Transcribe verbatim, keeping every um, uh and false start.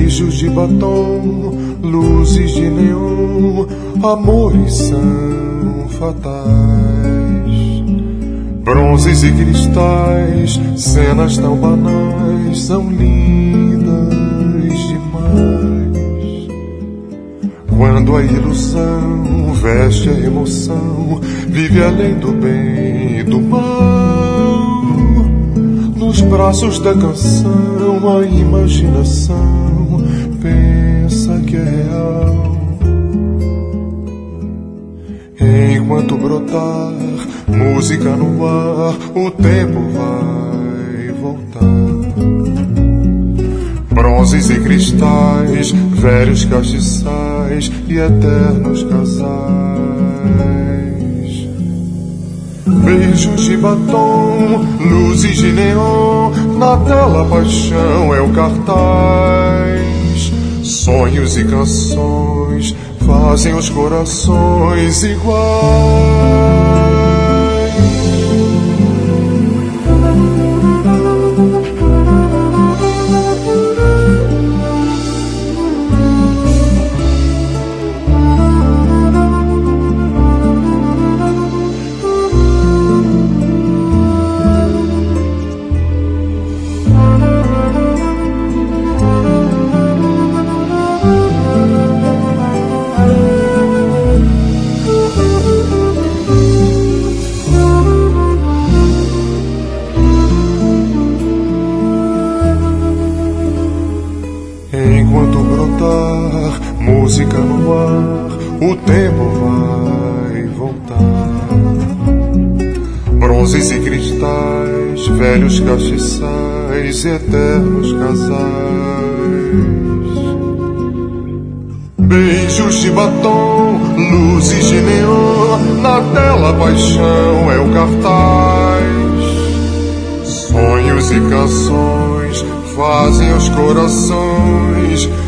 Beijos de batom, luzes de neon, amores são fatais. Bronzes e cristais, cenas tão banais, são lindas demais. Quando a ilusão veste a emoção, vive além do bem e do mal. Nos braços da canção, a imaginação pensa que é real. Enquanto brotar música no ar, o tempo vai voltar. Bronzes e cristais, velhos castiçais e eternos casais. Beijos de batom, luzes de neon, na tela a paixão é o cartaz. Sonhos e canções fazem os corações iguais. Enquanto brotar música no ar, o tempo vai voltar. Bronzes e cristais, velhos castiçais e eternos casais. Beijos de batom, luzes de neon, na tela a paixão é o cartaz. Sonhos e canções fazem os corações